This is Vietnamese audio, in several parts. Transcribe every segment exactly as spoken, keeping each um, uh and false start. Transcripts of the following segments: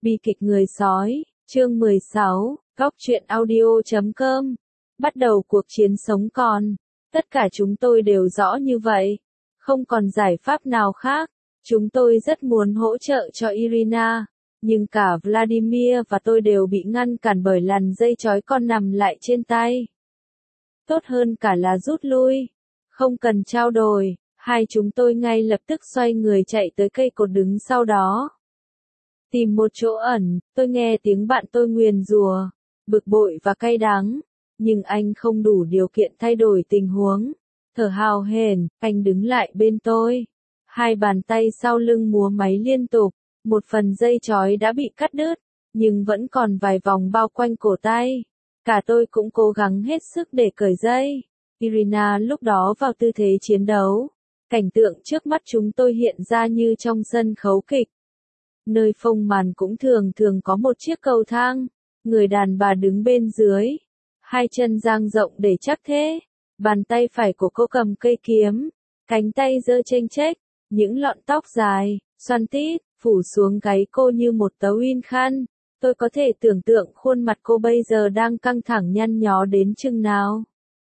Bi kịch người sói, chương mười sáu, góc truyện audio chấm com. Bắt đầu cuộc chiến sống còn. Tất cả chúng tôi đều rõ như vậy. Không còn giải pháp nào khác. Chúng tôi rất muốn hỗ trợ cho Irina. Nhưng cả Vladimir và tôi đều bị ngăn cản bởi làn dây chói con nằm lại trên tay. Tốt hơn cả là rút lui. Không cần trao đổi. Hai chúng tôi ngay lập tức xoay người chạy tới cây cột đứng sau đó. Tìm một chỗ ẩn, tôi nghe tiếng bạn tôi nguyền rủa, bực bội và cay đắng. Nhưng anh không đủ điều kiện thay đổi tình huống. Thở hào hển, anh đứng lại bên tôi. Hai bàn tay sau lưng múa máy liên tục. Một phần dây chói đã bị cắt đứt, nhưng vẫn còn vài vòng bao quanh cổ tay. Cả tôi cũng cố gắng hết sức để cởi dây. Irina lúc đó vào tư thế chiến đấu. Cảnh tượng trước mắt chúng tôi hiện ra như trong sân khấu kịch. Nơi phông màn cũng thường thường có một chiếc cầu thang. Người đàn bà đứng bên dưới. Hai chân dang rộng để chắc thế. Bàn tay phải của cô cầm cây kiếm. Cánh tay giơ chênh chếch. Những lọn tóc dài, xoăn tít, phủ xuống gáy cô như một tấm uyên khăn. Tôi có thể tưởng tượng khuôn mặt cô bây giờ đang căng thẳng nhăn nhó đến chừng nào.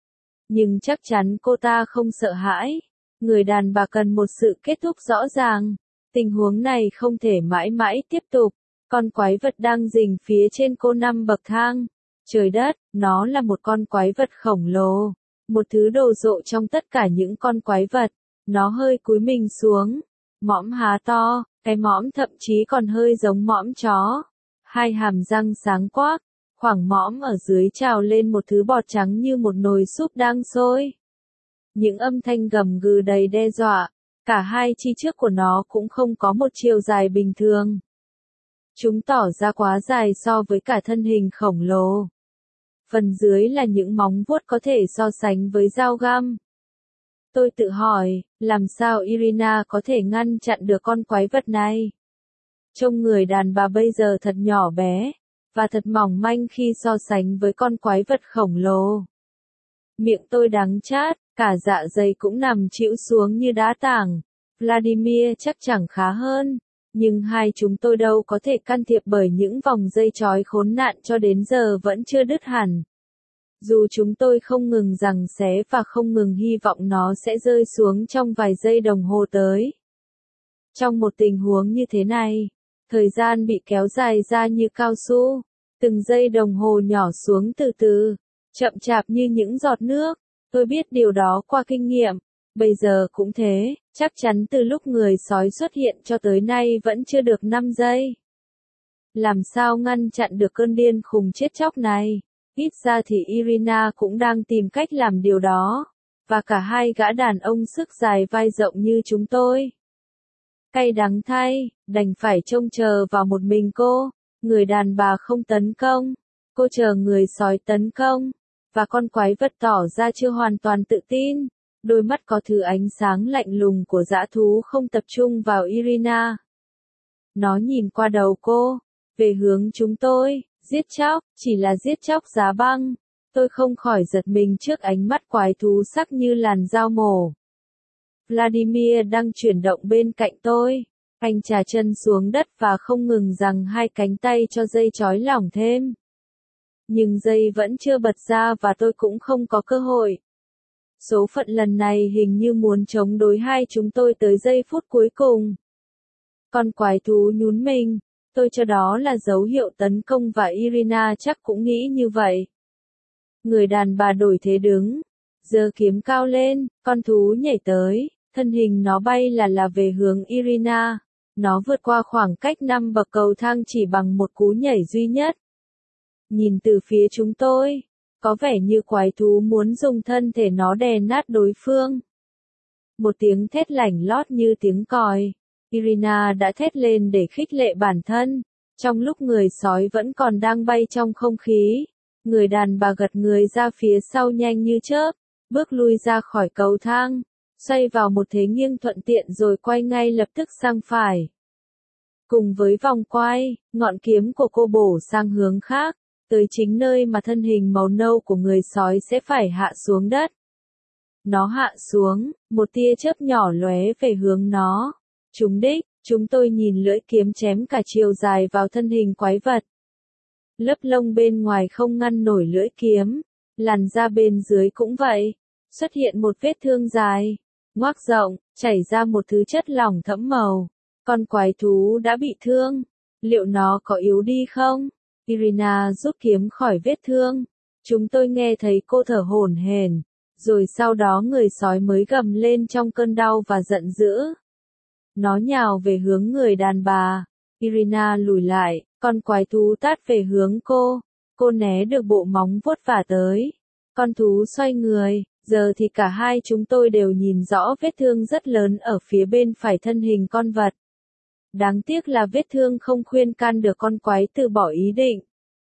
Nhưng chắc chắn cô ta không sợ hãi. Người đàn bà cần một sự kết thúc rõ ràng. Tình huống này không thể mãi mãi tiếp tục. Con quái vật đang rình phía trên cô năm bậc thang. Trời đất, nó là một con quái vật khổng lồ. Một thứ đồ sộ trong tất cả những con quái vật. Nó hơi cúi mình xuống. Mõm há to, cái mõm thậm chí còn hơi giống mõm chó. Hai hàm răng sáng quắc. Khoảng mõm ở dưới trào lên một thứ bọt trắng như một nồi súp đang sôi. Những âm thanh gầm gừ đầy đe dọa. Cả hai chi trước của nó cũng không có một chiều dài bình thường. Chúng tỏ ra quá dài so với cả thân hình khổng lồ. Phần dưới là những móng vuốt có thể so sánh với dao găm. Tôi tự hỏi, làm sao Irina có thể ngăn chặn được con quái vật này? Trông người đàn bà bây giờ thật nhỏ bé, và thật mỏng manh khi so sánh với con quái vật khổng lồ. Miệng tôi đắng chát, cả dạ dày cũng nằm chịu xuống như đá tảng. Vladimir chắc chẳng khá hơn, nhưng hai chúng tôi đâu có thể can thiệp bởi những vòng dây chói khốn nạn cho đến giờ vẫn chưa đứt hẳn. Dù chúng tôi không ngừng giằng xé và không ngừng hy vọng nó sẽ rơi xuống trong vài giây đồng hồ tới. Trong một tình huống như thế này, thời gian bị kéo dài ra như cao su, từng giây đồng hồ nhỏ xuống từ từ, chậm chạp như những giọt nước. Tôi biết điều đó qua kinh nghiệm, bây giờ cũng thế, chắc chắn từ lúc người sói xuất hiện cho tới nay vẫn chưa được năm giây. Làm sao ngăn chặn được cơn điên khùng chết chóc này? Ít ra thì Irina cũng đang tìm cách làm điều đó, và cả hai gã đàn ông sức dài vai rộng như chúng tôi. Cay đắng thay, đành phải trông chờ vào một mình cô. Người đàn bà không tấn công, cô chờ người sói tấn công, và con quái vật tỏ ra chưa hoàn toàn tự tin. Đôi mắt có thứ ánh sáng lạnh lùng của dã thú không tập trung vào Irina. Nó nhìn qua đầu cô, về hướng chúng tôi. Giết chóc, chỉ là giết chóc giá băng. Tôi không khỏi giật mình trước ánh mắt quái thú sắc như làn dao mổ. Vladimir đang chuyển động bên cạnh tôi. Anh chà chân xuống đất và không ngừng giằng hai cánh tay cho dây chói lỏng thêm. Nhưng dây vẫn chưa bật ra và tôi cũng không có cơ hội. Số phận lần này hình như muốn chống đối hai chúng tôi tới giây phút cuối cùng. Con quái thú nhún mình. Tôi cho đó là dấu hiệu tấn công và Irina chắc cũng nghĩ như vậy. Người đàn bà đổi thế đứng, giơ kiếm cao lên, con thú nhảy tới, thân hình nó bay là là về hướng Irina. Nó vượt qua khoảng cách năm bậc cầu thang chỉ bằng một cú nhảy duy nhất. Nhìn từ phía chúng tôi, có vẻ như quái thú muốn dùng thân thể nó đè nát đối phương. Một tiếng thét lảnh lót như tiếng còi. Irina đã thét lên để khích lệ bản thân. Trong lúc người sói vẫn còn đang bay trong không khí, người đàn bà gật người ra phía sau nhanh như chớp, bước lui ra khỏi cầu thang, xoay vào một thế nghiêng thuận tiện rồi quay ngay lập tức sang phải. Cùng với vòng quay, ngọn kiếm của cô bổ sang hướng khác, tới chính nơi mà thân hình màu nâu của người sói sẽ phải hạ xuống đất. Nó hạ xuống, một tia chớp nhỏ lóe về hướng nó. Trúng đích, Chúng tôi nhìn lưỡi kiếm chém cả chiều dài vào thân hình quái vật. Lớp lông bên ngoài không ngăn nổi lưỡi kiếm, làn da bên dưới cũng vậy. Xuất hiện một vết thương dài, ngoác rộng, chảy ra một thứ chất lỏng thẫm màu. Con quái thú đã bị thương. Liệu nó có yếu đi không? Irina rút kiếm khỏi vết thương. Chúng tôi nghe thấy cô thở hổn hển, rồi sau đó người sói mới gầm lên trong cơn đau và giận dữ. Nó nhào về hướng người đàn bà. Irina lùi lại, con quái thú tát về hướng cô. Cô né được bộ móng vuốt vả tới. Con thú xoay người, giờ thì cả hai chúng tôi đều nhìn rõ vết thương rất lớn ở phía bên phải thân hình con vật. Đáng tiếc là vết thương không khuyên can được con quái từ bỏ ý định.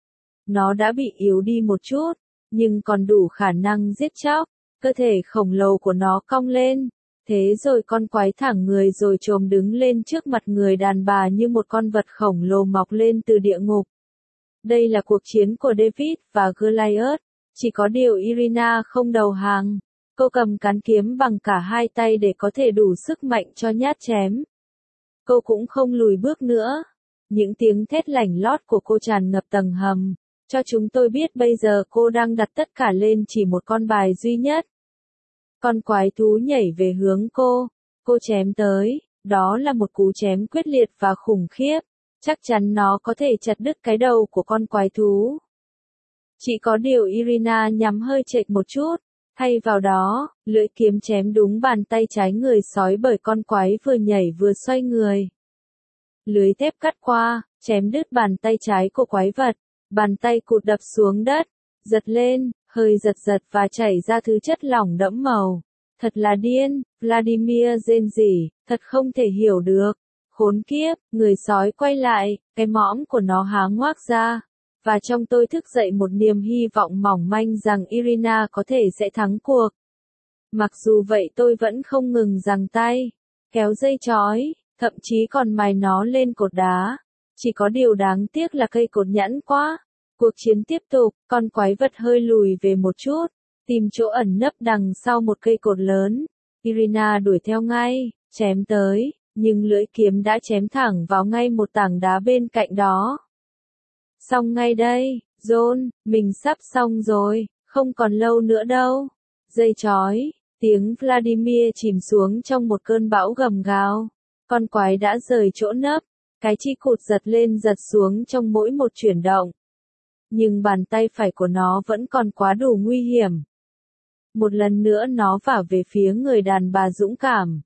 Nó đã bị yếu đi một chút, nhưng còn đủ khả năng giết chóc. Cơ thể khổng lồ của nó cong lên. Thế rồi con quái thẳng người rồi chồm đứng lên trước mặt người đàn bà như một con vật khổng lồ mọc lên từ địa ngục. Đây là cuộc chiến của David và Goliath. Chỉ có điều Irina không đầu hàng. Cô cầm cán kiếm bằng cả hai tay để có thể đủ sức mạnh cho nhát chém. Cô cũng không lùi bước nữa. Những tiếng thét lảnh lót của cô tràn ngập tầng hầm, cho chúng tôi biết bây giờ cô đang đặt tất cả lên chỉ một con bài duy nhất. Con quái thú nhảy về hướng cô. Cô chém tới. Đó là một cú chém quyết liệt và khủng khiếp. Chắc chắn nó có thể chặt đứt cái đầu của con quái thú. Chỉ có điều Irina nhắm hơi chệch một chút. Thay vào đó, lưỡi kiếm chém đúng bàn tay trái người sói bởi con quái vừa nhảy vừa xoay người. Lưới thép cắt qua, chém đứt bàn tay trái của quái vật. Bàn tay cụt đập xuống đất, giật lên, hơi giật giật và chảy ra thứ chất lỏng đẫm màu. Thật là điên, Vladimir rên rỉ, thật không thể hiểu được. Khốn kiếp, người sói quay lại, cái mõm của nó há ngoác ra. Và trong tôi thức dậy một niềm hy vọng mỏng manh rằng Irina có thể sẽ thắng cuộc. Mặc dù vậy tôi vẫn không ngừng giằng tay, kéo dây trói, thậm chí còn mài nó lên cột đá. Chỉ có điều đáng tiếc là cây cột nhẵn quá. Cuộc chiến tiếp tục, con quái vật hơi lùi về một chút, tìm chỗ ẩn nấp đằng sau một cây cột lớn. Irina đuổi theo ngay, chém tới, nhưng lưỡi kiếm đã chém thẳng vào ngay một tảng đá bên cạnh đó. Xong ngay đây, John, mình sắp xong rồi, không còn lâu nữa đâu. Dây chói, tiếng Vladimir chìm xuống trong một cơn bão gầm gào. Con quái đã rời chỗ nấp, cái chi cụt giật lên giật xuống trong mỗi một chuyển động. Nhưng bàn tay phải của nó vẫn còn quá đủ nguy hiểm. Một lần nữa nó vả về phía người đàn bà dũng cảm.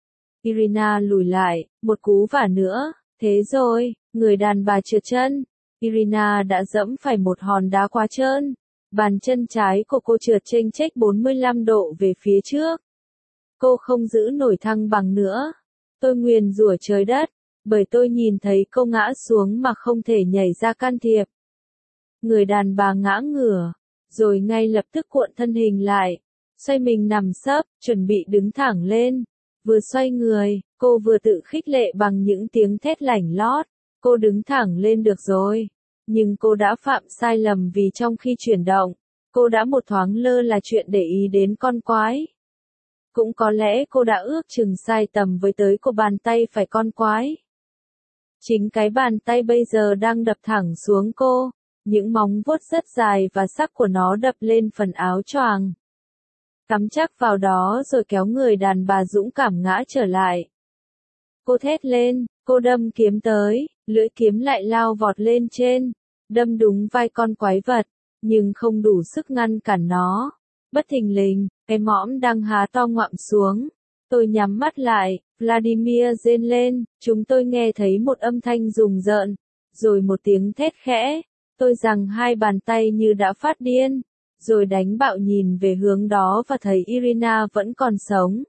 Irina lùi lại, một cú vả nữa, thế rồi, người đàn bà trượt chân. Irina đã dẫm phải một hòn đá quá trơn. Bàn chân trái của cô trượt chênh chếch bốn mươi lăm độ về phía trước. Cô không giữ nổi thăng bằng nữa. Tôi nguyền rủa trời đất, bởi tôi nhìn thấy cô ngã xuống mà không thể nhảy ra can thiệp. Người đàn bà ngã ngửa, rồi ngay lập tức cuộn thân hình lại, xoay mình nằm sấp, chuẩn bị đứng thẳng lên. Vừa xoay người, cô vừa tự khích lệ bằng những tiếng thét lảnh lót. Cô đứng thẳng lên được rồi. Nhưng cô đã phạm sai lầm vì trong khi chuyển động, cô đã một thoáng lơ là chuyện để ý đến con quái. Cũng có lẽ cô đã ước chừng sai tầm với tới của bàn tay phải con quái. Chính cái bàn tay bây giờ đang đập thẳng xuống cô. Những móng vuốt rất dài và sắc của nó đập lên phần áo choàng. Cắm chắc vào đó rồi kéo người đàn bà dũng cảm ngã trở lại. Cô thét lên, cô đâm kiếm tới, lưỡi kiếm lại lao vọt lên trên, đâm đúng vai con quái vật, nhưng không đủ sức ngăn cản nó. Bất thình lình, cái mõm đang há to ngoạm xuống. Tôi nhắm mắt lại, Vladimir rên lên, chúng tôi nghe thấy một âm thanh rùng rợn, rồi một tiếng thét khẽ. Tôi giằng hai bàn tay như đã phát điên, rồi đánh bạo nhìn về hướng đó và thấy Irina vẫn còn sống.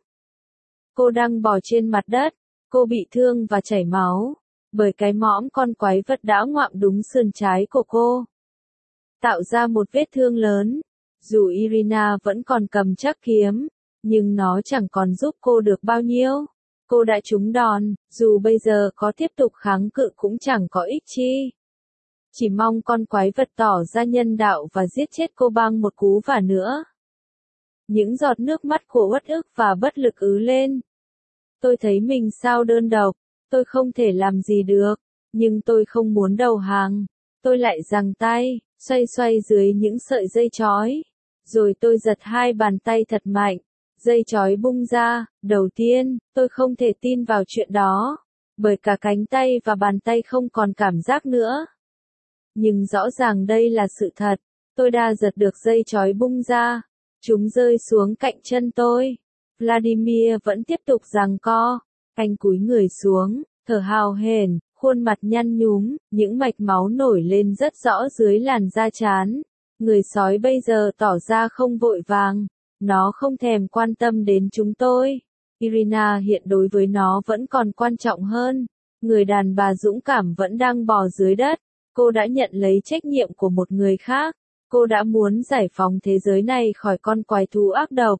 Cô đang bò trên mặt đất, cô bị thương và chảy máu, bởi cái mõm con quái vật đã ngoạm đúng sườn trái của cô, tạo ra một vết thương lớn. Dù Irina vẫn còn cầm chắc kiếm, nhưng nó chẳng còn giúp cô được bao nhiêu. Cô đã trúng đòn, dù bây giờ có tiếp tục kháng cự cũng chẳng có ích chi. Chỉ mong con quái vật tỏ ra nhân đạo và giết chết cô bằng một cú vả nữa. Những giọt nước mắt của uất ức và bất lực ứ lên. Tôi thấy mình sao đơn độc, Tôi không thể làm gì được, nhưng tôi không muốn đầu hàng. Tôi lại giằng tay, xoay xoay dưới những sợi dây chói. Rồi tôi giật hai bàn tay thật mạnh. Dây chói bung ra. Đầu tiên, tôi không thể tin vào chuyện đó. Bởi cả cánh tay và bàn tay không còn cảm giác nữa. Nhưng rõ ràng đây là sự thật. Tôi đã giật được dây chói bung ra. Chúng rơi xuống cạnh chân tôi. Vladimir vẫn tiếp tục giằng co. Anh cúi người xuống, thở hào hển, khuôn mặt nhăn nhúm, những mạch máu nổi lên rất rõ dưới làn da trán. Người sói bây giờ tỏ ra không vội vàng. Nó không thèm quan tâm đến chúng tôi. Irina hiện đối với nó vẫn còn quan trọng hơn. Người đàn bà dũng cảm vẫn đang bò dưới đất. Cô đã nhận lấy trách nhiệm của một người khác. Cô đã muốn giải phóng thế giới này khỏi con quái thú ác độc.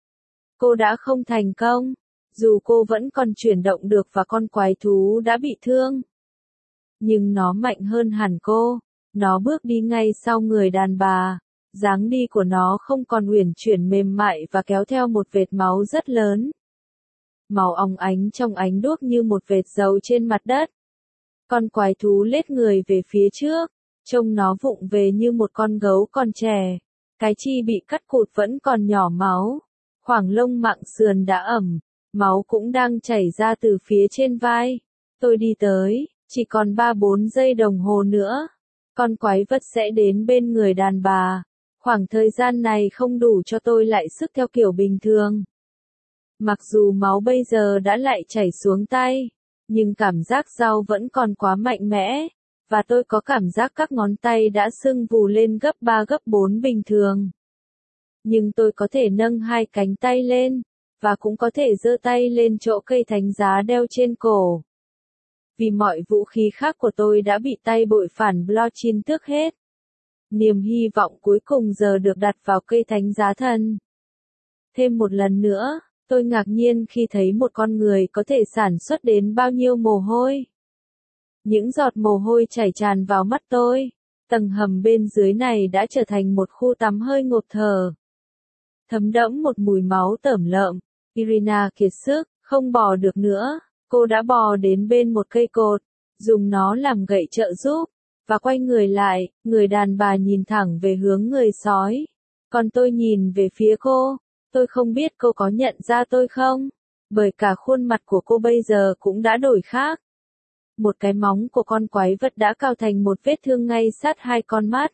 Cô đã không thành công. Dù cô vẫn còn chuyển động được và con quái thú đã bị thương. Nhưng nó mạnh hơn hẳn cô. Nó bước đi ngay sau người đàn bà. Dáng đi của nó không còn uyển chuyển mềm mại và kéo theo một vệt máu rất lớn. Máu óng ánh trong ánh đuốc như một vệt dấu trên mặt đất. Con quái thú lết người về phía trước. Trông nó vụng về như một con gấu còn trẻ. Cái chi bị cắt cụt vẫn còn nhỏ máu. Khoảng lông mặng sườn đã ẩm. Máu cũng đang chảy ra từ phía trên vai. Tôi đi tới, chỉ còn ba bốn giây đồng hồ nữa. Con quái vật sẽ đến bên người đàn bà. Khoảng thời gian này không đủ cho tôi lại sức theo kiểu bình thường. Mặc dù máu bây giờ đã lại chảy xuống tay, nhưng cảm giác đau vẫn còn quá mạnh mẽ. Và tôi có cảm giác các ngón tay đã sưng vù lên gấp ba gấp bốn bình thường. Nhưng tôi có thể nâng hai cánh tay lên. Và cũng có thể giơ tay lên chỗ cây thánh giá đeo trên cổ. Vì mọi vũ khí khác của tôi đã bị tay bội phản Blochin tước hết. Niềm hy vọng cuối cùng giờ được đặt vào cây thánh giá thần. Thêm một lần nữa, tôi ngạc nhiên khi thấy một con người có thể sản xuất đến bao nhiêu mồ hôi. Những giọt mồ hôi chảy tràn vào mắt tôi. Tầng hầm bên dưới này đã trở thành một khu tắm hơi ngộp thở. Thấm đẫm một mùi máu tởm lợm. Irina kiệt sức, không bò được nữa. Cô đã bò đến bên một cây cột, dùng nó làm gậy trợ giúp, và quay người lại. Người đàn bà nhìn thẳng về hướng người sói. Còn tôi nhìn về phía cô. Tôi không biết cô có nhận ra tôi không? Bởi cả khuôn mặt của cô bây giờ cũng đã đổi khác. Một cái móng của con quái vật đã cao thành một vết thương ngay sát hai con mắt.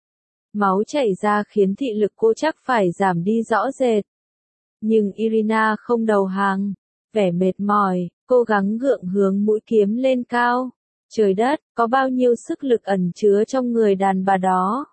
Máu chảy ra khiến thị lực cô chắc phải giảm đi rõ rệt. Nhưng Irina không đầu hàng. Vẻ mệt mỏi, cô gắng gượng hướng mũi kiếm lên cao. Trời đất, có bao nhiêu sức lực ẩn chứa trong người đàn bà đó.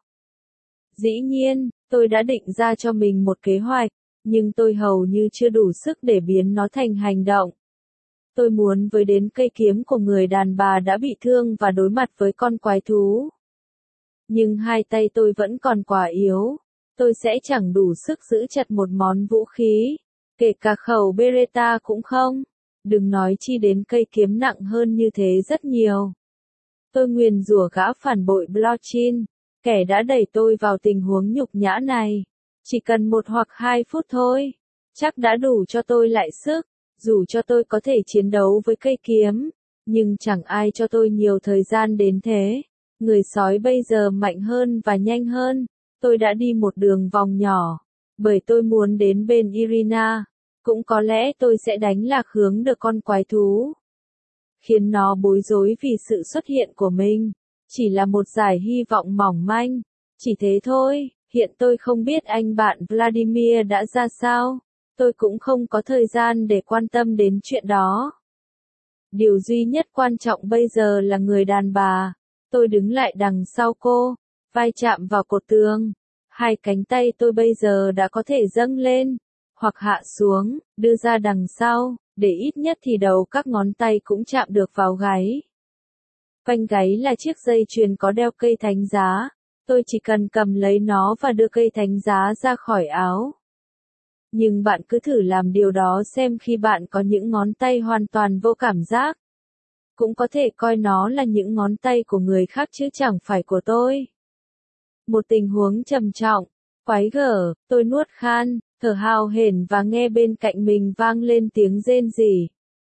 Dĩ nhiên, tôi đã định ra cho mình một kế hoạch, nhưng tôi hầu như chưa đủ sức để biến nó thành hành động. Tôi muốn với đến cây kiếm của người đàn bà đã bị thương và đối mặt với con quái thú. Nhưng hai tay tôi vẫn còn quá yếu. Tôi sẽ chẳng đủ sức giữ chặt một món vũ khí. Kể cả khẩu Beretta cũng không. Đừng nói chi đến cây kiếm nặng hơn như thế rất nhiều. Tôi nguyền rủa gã phản bội Blochin, kẻ đã đẩy tôi vào tình huống nhục nhã này. Chỉ cần một hoặc hai phút thôi, chắc đã đủ cho tôi lại sức, dù cho tôi có thể chiến đấu với cây kiếm, nhưng chẳng ai cho tôi nhiều thời gian đến thế. Người sói bây giờ mạnh hơn và nhanh hơn. Tôi đã đi một đường vòng nhỏ, bởi tôi muốn đến bên Irina. Cũng có lẽ tôi sẽ đánh lạc hướng được con quái thú, khiến nó bối rối vì sự xuất hiện của mình. Chỉ là một giải hy vọng mỏng manh. Chỉ thế thôi. Hiện tôi không biết anh bạn Vladimir đã ra sao. Tôi cũng không có thời gian để quan tâm đến chuyện đó. Điều duy nhất quan trọng bây giờ là người đàn bà. Tôi đứng lại đằng sau cô, vai chạm vào cột tường. Hai cánh tay tôi bây giờ đã có thể dâng lên, hoặc hạ xuống, đưa ra đằng sau, để ít nhất thì đầu các ngón tay cũng chạm được vào gáy. Quanh gáy là chiếc dây chuyền có đeo cây thánh giá. Tôi chỉ cần cầm lấy nó và đưa cây thánh giá ra khỏi áo. Nhưng bạn cứ thử làm điều đó xem khi bạn có những ngón tay hoàn toàn vô cảm giác. Cũng có thể coi nó là những ngón tay của người khác chứ chẳng phải của tôi. Một tình huống trầm trọng, quái gở, tôi nuốt khan, thở hào hển và nghe bên cạnh mình vang lên tiếng rên rỉ.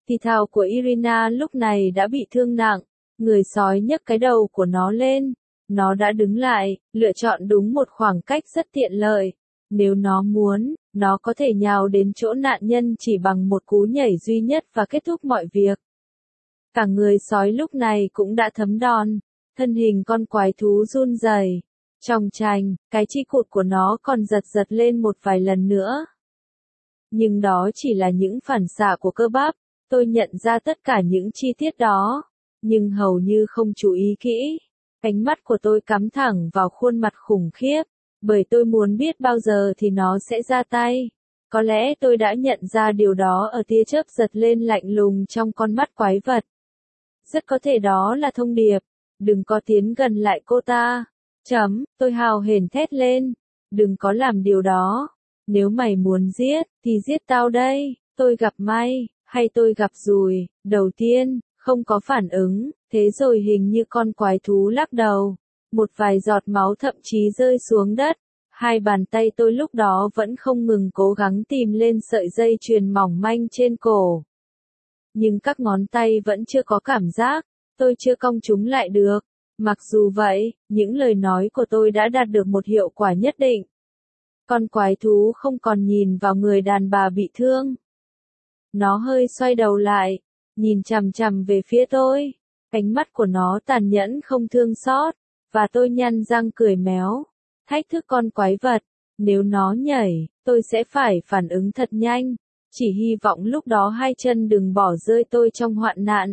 Thì thào của Irina lúc này đã bị thương nặng, người sói nhấc cái đầu của nó lên. Nó đã đứng lại, lựa chọn đúng một khoảng cách rất tiện lợi. Nếu nó muốn, nó có thể nhào đến chỗ nạn nhân chỉ bằng một cú nhảy duy nhất và kết thúc mọi việc. Cả người sói lúc này cũng đã thấm đòn, thân hình con quái thú run rẩy. Trong tranh, cái chi cụt của nó còn giật giật lên một vài lần nữa. Nhưng đó chỉ là những phản xạ của cơ bắp, tôi nhận ra tất cả những chi tiết đó, nhưng hầu như không chú ý kỹ. Ánh mắt của tôi cắm thẳng vào khuôn mặt khủng khiếp, bởi tôi muốn biết bao giờ thì nó sẽ ra tay. Có lẽ tôi đã nhận ra điều đó ở tia chớp giật lên lạnh lùng trong con mắt quái vật. Rất có thể đó là thông điệp, đừng có tiến gần lại cô ta. Chấm, tôi hào hển thét lên, đừng có làm điều đó. Nếu mày muốn giết, thì giết tao đây. Tôi gặp may, hay tôi gặp dùi. Đầu tiên, không có phản ứng, thế rồi hình như con quái thú lắc đầu. Một vài giọt máu thậm chí rơi xuống đất. Hai bàn tay tôi lúc đó vẫn không ngừng cố gắng tìm lên sợi dây chuyền mỏng manh trên cổ. Nhưng các ngón tay vẫn chưa có cảm giác, tôi chưa cong chúng lại được. Mặc dù vậy, những lời nói của tôi đã đạt được một hiệu quả nhất định. Con quái thú không còn nhìn vào người đàn bà bị thương. Nó hơi xoay đầu lại, nhìn chằm chằm về phía tôi. Ánh mắt của nó tàn nhẫn không thương xót, và tôi nhăn răng cười méo. Thách thức con quái vật, nếu nó nhảy, tôi sẽ phải phản ứng thật nhanh. Chỉ hy vọng lúc đó hai chân đừng bỏ rơi tôi trong hoạn nạn.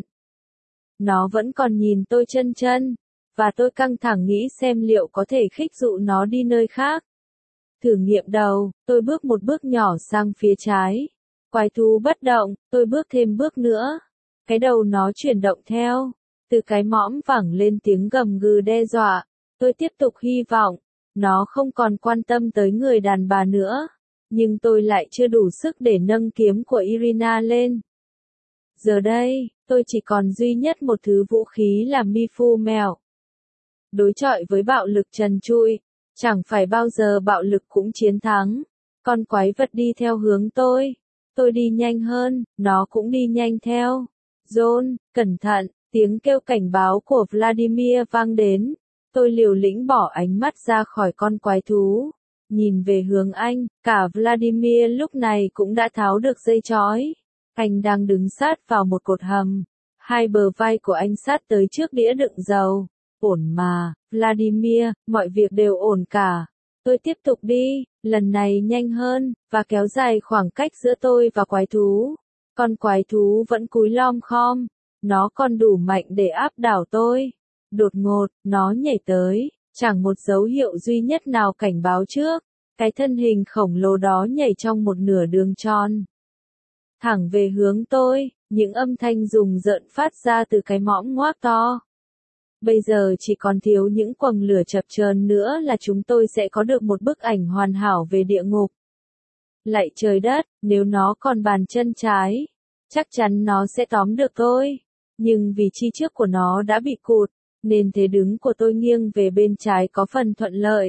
Nó vẫn còn nhìn tôi chân chân, và tôi căng thẳng nghĩ xem liệu có thể khích dụ nó đi nơi khác. Thử nghiệm đầu, tôi bước một bước nhỏ sang phía trái. Quái thú bất động, tôi bước thêm bước nữa. Cái đầu nó chuyển động theo. Từ cái mõm vẳng lên tiếng gầm gừ đe dọa. Tôi tiếp tục hy vọng. Nó không còn quan tâm tới người đàn bà nữa. Nhưng tôi lại chưa đủ sức để nâng kiếm của Irina lên. Giờ đây, tôi chỉ còn duy nhất một thứ vũ khí là Mifu mèo. Đối chọi với bạo lực trần trụi, chẳng phải bao giờ bạo lực cũng chiến thắng. Con quái vật đi theo hướng tôi. Tôi đi nhanh hơn, nó cũng đi nhanh theo. John, cẩn thận, tiếng kêu cảnh báo của Vladimir vang đến. Tôi liều lĩnh bỏ ánh mắt ra khỏi con quái thú. Nhìn về hướng anh, cả Vladimir lúc này cũng đã tháo được dây trói. Anh đang đứng sát vào một cột hầm. Hai bờ vai của anh sát tới trước đĩa đựng dầu. Ổn mà, Vladimir, mọi việc đều ổn cả. Tôi tiếp tục đi, lần này nhanh hơn, và kéo dài khoảng cách giữa tôi và quái thú. Con quái thú vẫn cúi lom khom. Nó còn đủ mạnh để áp đảo tôi. Đột ngột, nó nhảy tới. Chẳng một dấu hiệu duy nhất nào cảnh báo trước. Cái thân hình khổng lồ đó nhảy trong một nửa đường tròn. Thẳng về hướng tôi, những âm thanh rùng rợn phát ra từ cái mõm ngoác to. Bây giờ chỉ còn thiếu những quầng lửa chập chờn nữa là chúng tôi sẽ có được một bức ảnh hoàn hảo về địa ngục. Lạy trời đất, nếu nó còn bàn chân trái, chắc chắn nó sẽ tóm được tôi. Nhưng vì chi trước của nó đã bị cụt, nên thế đứng của tôi nghiêng về bên trái có phần thuận lợi.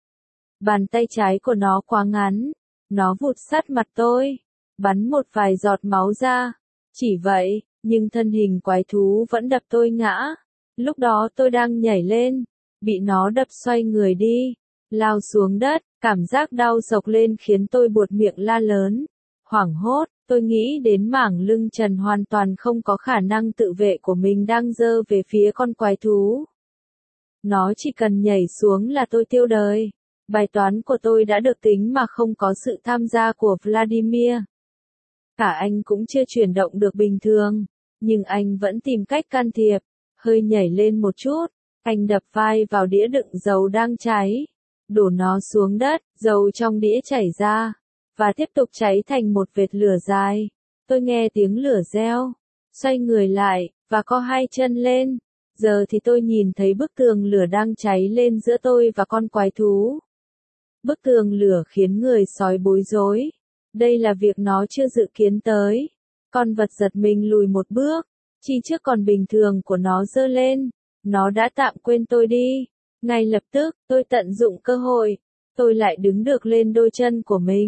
Bàn tay trái của nó quá ngắn, nó vụt sát mặt tôi, bắn một vài giọt máu ra. Chỉ vậy, nhưng thân hình quái thú vẫn đập tôi ngã. Lúc đó tôi đang nhảy lên, bị nó đập xoay người đi, lao xuống đất, cảm giác đau sộc lên khiến tôi buột miệng la lớn. Hoảng hốt, tôi nghĩ đến mảng lưng trần hoàn toàn không có khả năng tự vệ của mình đang giơ về phía con quái thú. Nó chỉ cần nhảy xuống là tôi tiêu đời. Bài toán của tôi đã được tính mà không có sự tham gia của Vladimir. Cả anh cũng chưa chuyển động được bình thường, nhưng anh vẫn tìm cách can thiệp. Hơi nhảy lên một chút, anh đập vai vào đĩa đựng dầu đang cháy, đổ nó xuống đất, dầu trong đĩa chảy ra, và tiếp tục cháy thành một vệt lửa dài. Tôi nghe tiếng lửa reo, xoay người lại, và co hai chân lên. Giờ thì tôi nhìn thấy bức tường lửa đang cháy lên giữa tôi và con quái thú. Bức tường lửa khiến người sói bối rối. Đây là việc nó chưa dự kiến tới. Con vật giật mình lùi một bước. Chi trước còn bình thường của nó giơ lên. Nó đã tạm quên tôi đi. Ngay lập tức, tôi tận dụng cơ hội. Tôi lại đứng được lên đôi chân của mình.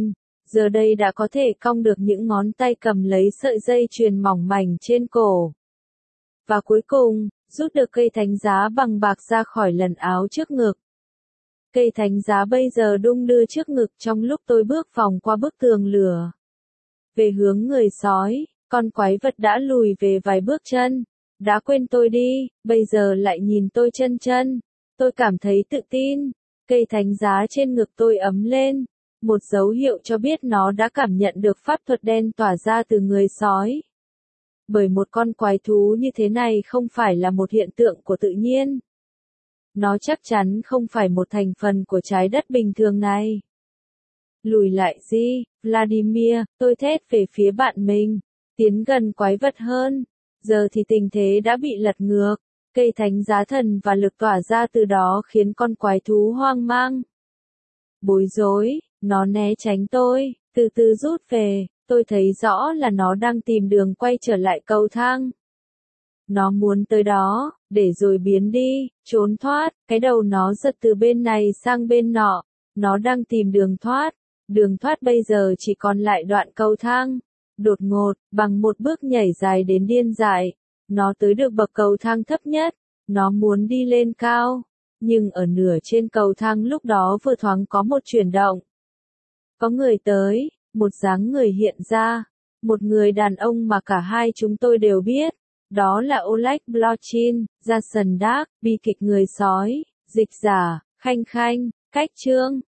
giờ đây đã có thể cong được những ngón tay cầm lấy sợi dây chuyền mỏng mảnh trên cổ. Và cuối cùng, rút được cây thánh giá bằng bạc ra khỏi lần áo trước ngực. Cây thánh giá bây giờ đung đưa trước ngực trong lúc tôi bước vòng qua bức tường lửa. Về hướng người sói, con quái vật đã lùi về vài bước chân. Đã quên tôi đi, bây giờ lại nhìn tôi chân chân. Tôi cảm thấy tự tin. Cây thánh giá trên ngực tôi ấm lên. Một dấu hiệu cho biết nó đã cảm nhận được pháp thuật đen tỏa ra từ người sói. Bởi một con quái thú như thế này không phải là một hiện tượng của tự nhiên. Nó chắc chắn không phải một thành phần của trái đất bình thường này. Lùi lại gì, Vladimir, tôi thét về phía bạn mình. Tiến gần quái vật hơn. Giờ thì tình thế đã bị lật ngược. Cây thánh giá thần và lực tỏa ra từ đó khiến con quái thú hoang mang. Bối rối, nó né tránh tôi, từ từ rút về. Tôi thấy rõ là nó đang tìm đường quay trở lại cầu thang. Nó muốn tới đó, để rồi biến đi, trốn thoát, cái đầu nó giật từ bên này sang bên nọ. Nó đang tìm đường thoát. Đường thoát bây giờ chỉ còn lại đoạn cầu thang. Đột ngột, bằng một bước nhảy dài đến điên dại, nó tới được bậc cầu thang thấp nhất. Nó muốn đi lên cao. Nhưng ở nửa trên cầu thang lúc đó vừa thoáng có một chuyển động. Có người tới, một dáng người hiện ra. Một người đàn ông mà cả hai chúng tôi đều biết. Đó là Oleg Blochin, Jason Dark, bi kịch người sói, dịch giả, Khanh Khanh, Cách Trương.